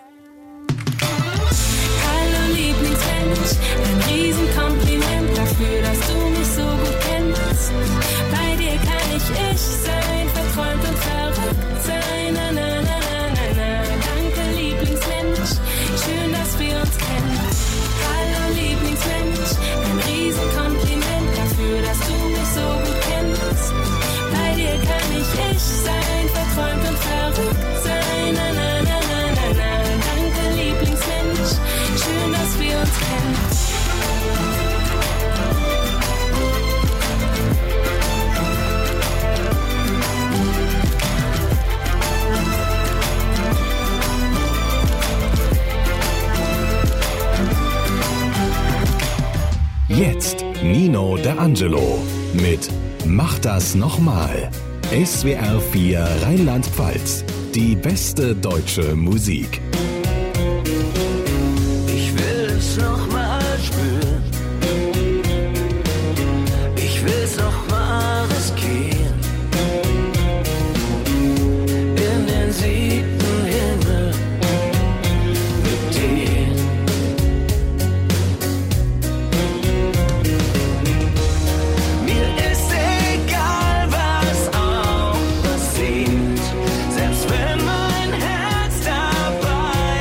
Hallo Lieblingsmensch, ein Riesenkompliment dafür, dass du mich so gut kennst. Bei dir kann ich ich sein, verträumt und verrückt sein, na, na, na. Schön, dass wir uns kennen. Hallo Lieblingsmensch, ein Riesenkompliment dafür, dass du mich so gut kennst. Bei dir kann ich ich sein, verträumt und verrückt sein. Na, na, na, na, na, na. Danke Lieblingsmensch, schön, dass wir uns kennen. Jetzt Nino D'Angelo mit Mach das nochmal. S W R vier Rheinland-Pfalz. Die beste deutsche Musik. Ich will es nochmal spüren. Ich will's nochmal riskieren. In den siebten Himmel mit dir. Selbst wenn mein Herz dabei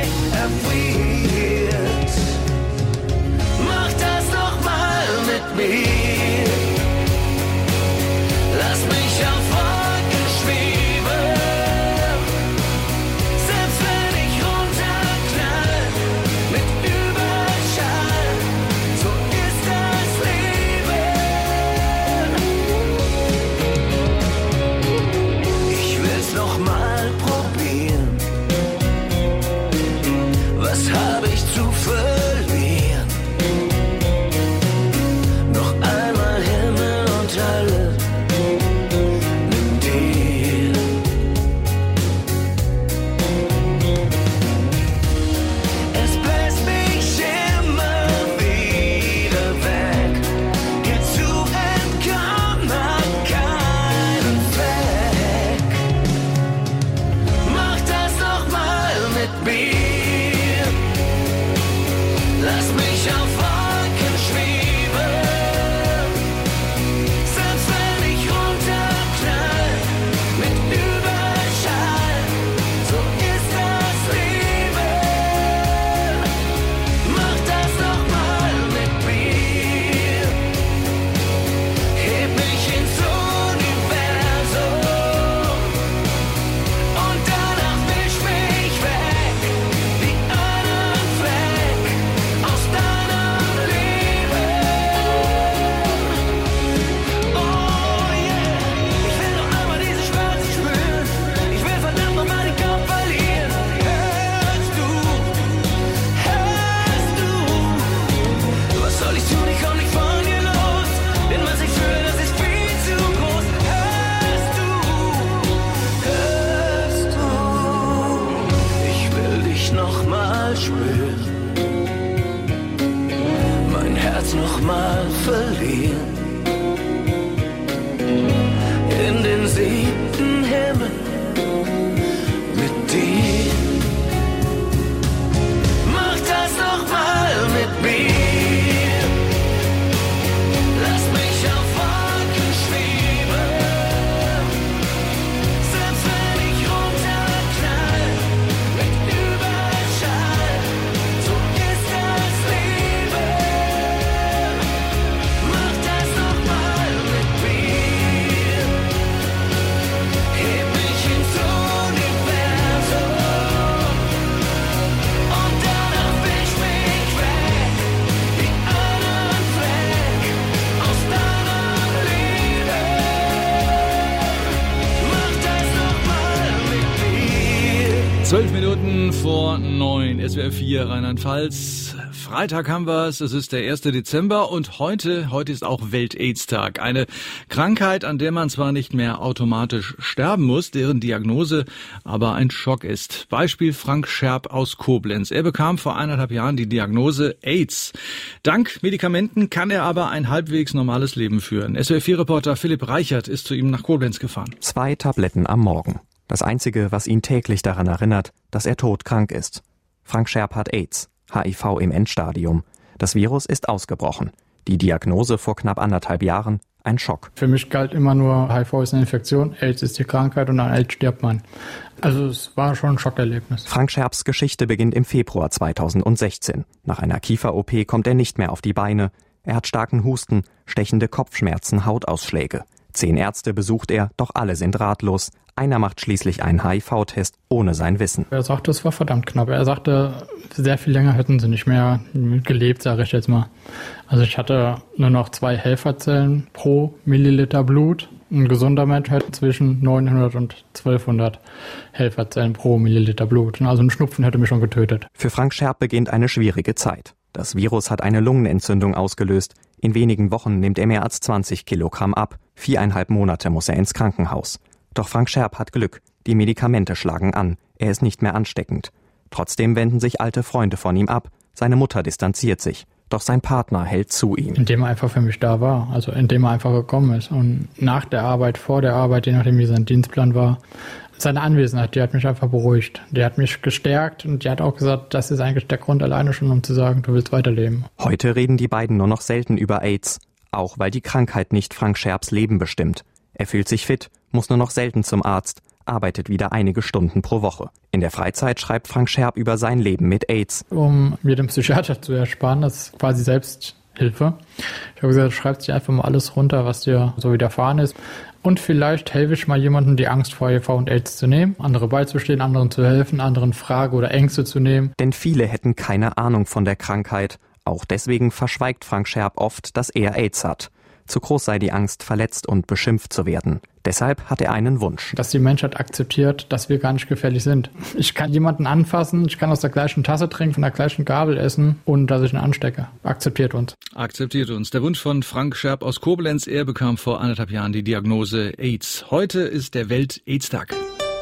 Zwölf Minuten vor neun, S W R vier Rheinland-Pfalz. Freitag haben wir es, es ist der erste Dezember und heute, heute ist auch Welt-Aids-Tag. Eine Krankheit, an der man zwar nicht mehr automatisch sterben muss, deren Diagnose aber ein Schock ist. Beispiel Frank Scherb aus Koblenz. Er bekam vor eineinhalb Jahren die Diagnose AIDS. Dank Medikamenten kann er aber ein halbwegs normales Leben führen. S W R vier Reporter Philipp Reichert ist zu ihm nach Koblenz gefahren. Zwei Tabletten am Morgen. Das Einzige, was ihn täglich daran erinnert, dass er todkrank ist. Frank Scherb hat AIDS, H I V im Endstadium. Das Virus ist ausgebrochen. Die Diagnose vor knapp anderthalb Jahren, ein Schock. Für mich galt immer nur, H I V ist eine Infektion, AIDS ist die Krankheit und an AIDS stirbt man. Also es war schon ein Schockerlebnis. Frank Scherbs Geschichte beginnt im Februar zweitausendsechzehn. Nach einer Kiefer-O P kommt er nicht mehr auf die Beine. Er hat starken Husten, stechende Kopfschmerzen, Hautausschläge. Zehn Ärzte besucht er, doch alle sind ratlos. Einer macht schließlich einen H I V-Test ohne sein Wissen. Er sagte, es war verdammt knapp. Er sagte, sehr viel länger hätten sie nicht mehr gelebt, sage ich jetzt mal. Also ich hatte nur noch zwei Helferzellen pro Milliliter Blut. Ein gesunder Mensch hätte zwischen neunhundert und zwölfhundert Helferzellen pro Milliliter Blut. Also ein Schnupfen hätte mich schon getötet. Für Frank Scherb beginnt eine schwierige Zeit. Das Virus hat eine Lungenentzündung ausgelöst. In wenigen Wochen nimmt er mehr als zwanzig Kilogramm ab. Viereinhalb Monate muss er ins Krankenhaus. Doch Frank Scherb hat Glück. Die Medikamente schlagen an. Er ist nicht mehr ansteckend. Trotzdem wenden sich alte Freunde von ihm ab. Seine Mutter distanziert sich. Doch sein Partner hält zu ihm. Indem er einfach für mich da war. Also indem er einfach gekommen ist. Und nach der Arbeit, vor der Arbeit, je nachdem wie sein Dienstplan war, seine Anwesenheit, die hat mich einfach beruhigt. Die hat mich gestärkt und die hat auch gesagt, das ist eigentlich der Grund alleine schon, um zu sagen, du willst weiterleben. Heute reden die beiden nur noch selten über AIDS. Auch weil die Krankheit nicht Frank Scherbs Leben bestimmt. Er fühlt sich fit, muss nur noch selten zum Arzt, arbeitet wieder einige Stunden pro Woche. In der Freizeit schreibt Frank Scherb über sein Leben mit AIDS. Um mir den Psychiater zu ersparen, das ist quasi Selbsthilfe. Ich habe gesagt, schreib dir einfach mal alles runter, was dir so widerfahren ist. Und vielleicht helfe ich mal jemandem, die Angst vor H I V und AIDS zu nehmen, andere beizustehen, anderen zu helfen, anderen Frage oder Ängste zu nehmen. Denn viele hätten keine Ahnung von der Krankheit. Auch deswegen verschweigt Frank Scherb oft, dass er AIDS hat. Zu groß sei die Angst, verletzt und beschimpft zu werden. Deshalb hat er einen Wunsch. Dass die Menschheit akzeptiert, dass wir gar nicht gefährlich sind. Ich kann jemanden anfassen, ich kann aus der gleichen Tasse trinken, von der gleichen Gabel essen, ohne dass ich ihn anstecke. Akzeptiert uns. Akzeptiert uns. Der Wunsch von Frank Scherb aus Koblenz. Er bekam vor anderthalb Jahren die Diagnose AIDS. Heute ist der Welt-AIDS-Tag.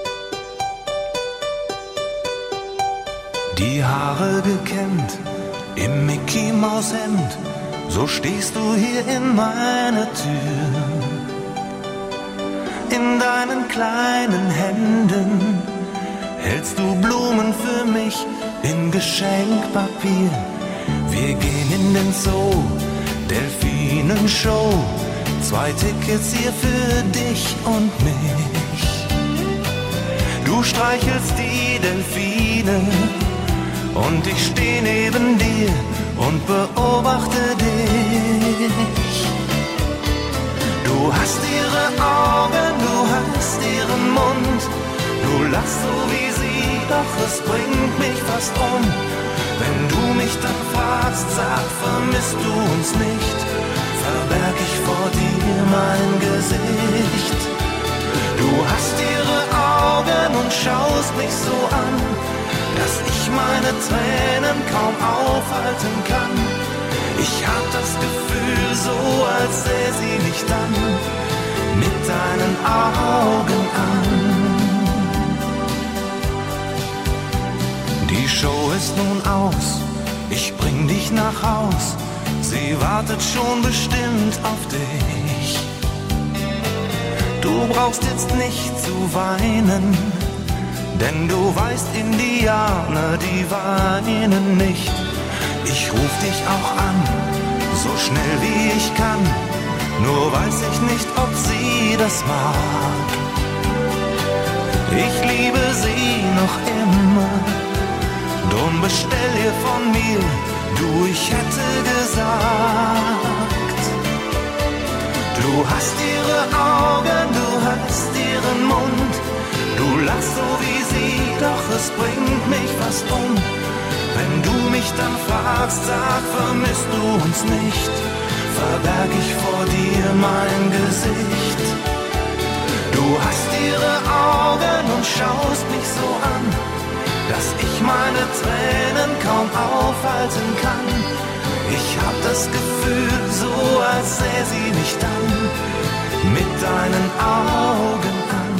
Die Haare gekämmt, im Mickey-Maus-Hemd, so stehst du hier in meiner Tür. In deinen kleinen Händen hältst du Blumen für mich in Geschenkpapier. Wir gehen in den Zoo, Delfinenshow, zwei Tickets hier für dich und mich. Du streichelst die Delfine und ich steh neben dir und beobachte dich. Du hast ihre Augen, du hast ihren Mund, du lachst so wie sie, doch es bringt mich fast um. Wenn du mich dann fragst, sag, vermisst du uns nicht, verberg ich vor dir mein Gesicht. Du hast ihre Augen und schaust mich so an, dass ich meine Tränen kaum aufhalten kann. Ich hab das Gefühl, so als sähe sie mich dann mit deinen Augen an. Die Show ist nun aus, ich bring dich nach Haus. Sie wartet schon bestimmt auf dich. Du brauchst jetzt nicht zu weinen, denn du weißt, Indianer, die weinen nicht. Ich ruf dich auch an, so schnell wie ich kann, nur weiß ich nicht, ob sie das mag. Ich liebe sie noch immer, drum bestell ihr von mir, du, ich hätte gesagt. Du hast ihre Augen, du hast ihren Mund, du lachst so wie sie, doch es bringt mich fast um. Wenn du mich dann fragst, sag, vermisst du uns nicht, verberg ich vor dir mein Gesicht. Du hast ihre Augen und schaust mich so an, dass ich meine Tränen kaum aufhalten kann. Ich hab das Gefühl, so als sähe sie mich dann mit deinen Augen an.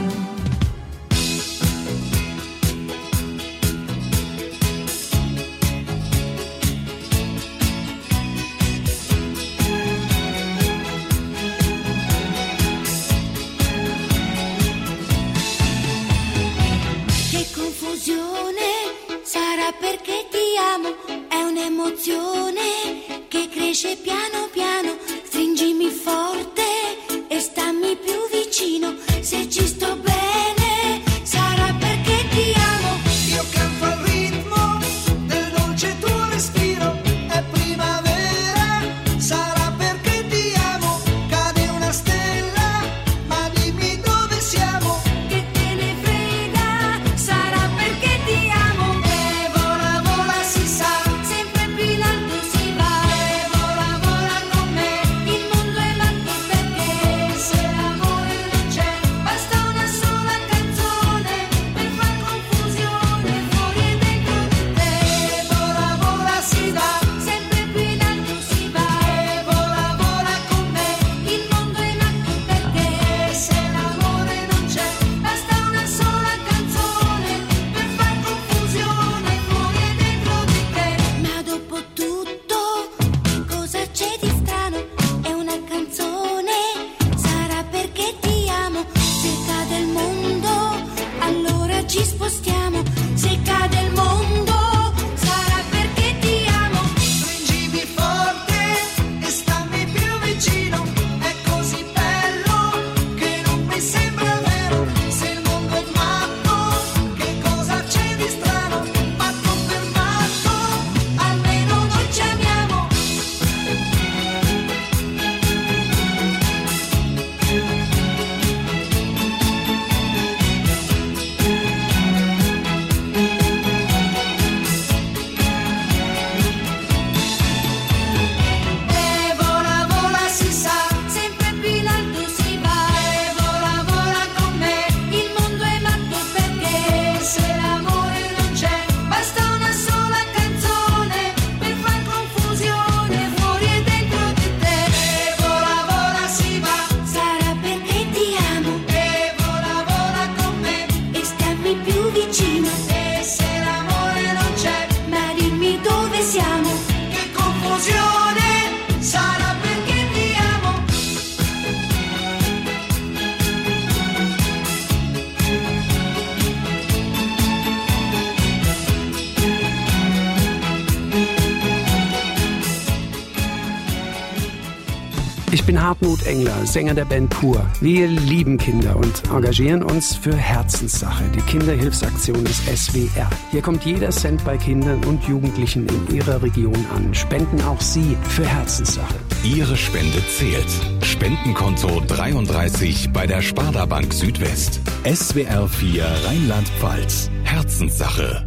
Sarà perché ti amo, è un'emozione che cresce piano piano. Stringimi forte e stammi più vicino. Se ci sto bene, sarà perché ti amo. Io canto al ritmo del dolce tuo respiro. È primavera, sarà perché ti amo. Cade una stella, ma dimmi dove siamo. Che te ne frega, sarà perché ti amo. Ich bin Hartmut Engler, Sänger der Band Pur. Wir lieben Kinder und engagieren uns für Herzenssache, die Kinderhilfsaktion des S W R. Hier kommt jeder Cent bei Kindern und Jugendlichen in ihrer Region an. Spenden auch Sie für Herzenssache. Ihre Spende zählt. Spendenkonto dreiunddreißig bei der Sparda Bank Südwest. S W R vier Rheinland-Pfalz. Herzenssache.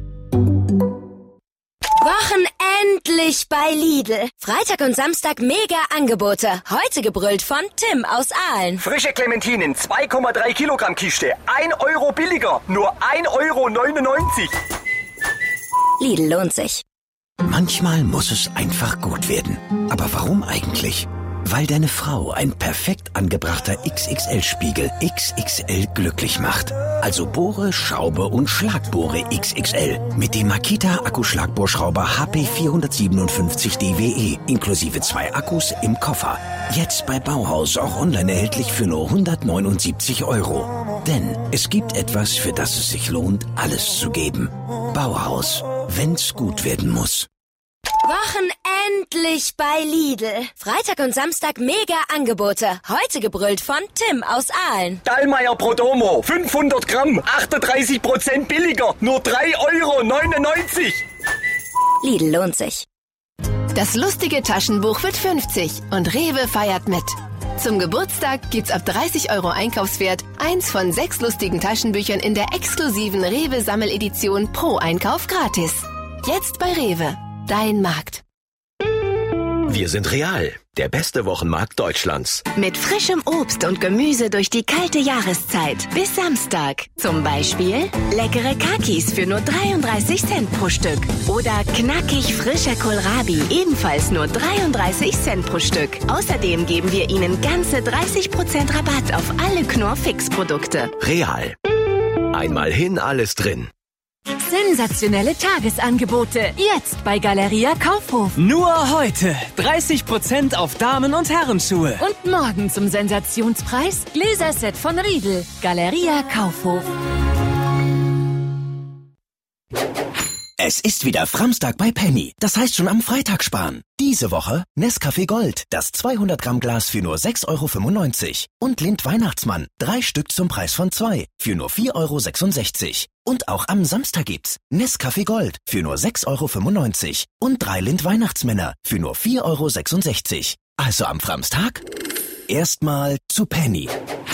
Wochenendlich bei Lidl. Freitag und Samstag mega Angebote. Heute gebrüllt von Tim aus Aalen. Frische Clementinen, zwei Komma drei Kilogramm Kiste. ein Euro billiger. Nur ein Euro neunundneunzig. Lidl lohnt sich. Manchmal muss es einfach gut werden. Aber warum eigentlich? Weil deine Frau ein perfekt angebrachter X X L-Spiegel X X L glücklich macht. Also bohre, schraube und schlagbohre X X L mit dem Makita Akkuschlagbohrschrauber H P vierhundertsiebenundfünfzig D W E inklusive zwei Akkus im Koffer. Jetzt bei Bauhaus auch online erhältlich für nur hundertneunundsiebzig Euro. Denn es gibt etwas, für das es sich lohnt, alles zu geben. Bauhaus, wenn's gut werden muss. Wochenendlich bei Lidl. Freitag und Samstag mega Angebote. Heute gebrüllt von Tim aus Aalen. Dallmayr Prodomo, fünfhundert Gramm, achtunddreißig Prozent billiger. Nur drei Euro neunundneunzig. Lidl lohnt sich. Das lustige Taschenbuch wird fünfzig und Rewe feiert mit. Zum Geburtstag gibt's ab dreißig Euro Einkaufswert eins von sechs lustigen Taschenbüchern in der exklusiven Rewe Sammeledition pro Einkauf gratis. Jetzt bei Rewe. Dein Markt. Wir sind Real, der beste Wochenmarkt Deutschlands. Mit frischem Obst und Gemüse durch die kalte Jahreszeit. Bis Samstag. Zum Beispiel leckere Kakis für nur dreiunddreißig Cent pro Stück. Oder knackig frischer Kohlrabi, ebenfalls nur dreiunddreißig Cent pro Stück. Außerdem geben wir Ihnen ganze dreißig Prozent Rabatt auf alle Knorr-Fix-Produkte. Real. Einmal hin, alles drin. Sensationelle Tagesangebote. Jetzt bei Galeria Kaufhof. Nur heute. dreißig Prozent auf Damen- und Herrenschuhe. Und morgen zum Sensationspreis Gläserset von Riedel. Galeria Kaufhof. Es ist wieder Framstag bei Penny. Das heißt schon am Freitag sparen. Diese Woche Nescafé Gold, das zweihundert Gramm Glas für nur sechs Euro fünfundneunzig. Und Lindt Weihnachtsmann, drei Stück zum Preis von zwei für nur vier Euro sechsundsechzig. Und auch am Samstag gibt's Nescafé Gold für nur sechs Euro fünfundneunzig. Und drei Lindt Weihnachtsmänner für nur vier Euro sechsundsechzig. Also am Framstag erstmal zu Penny.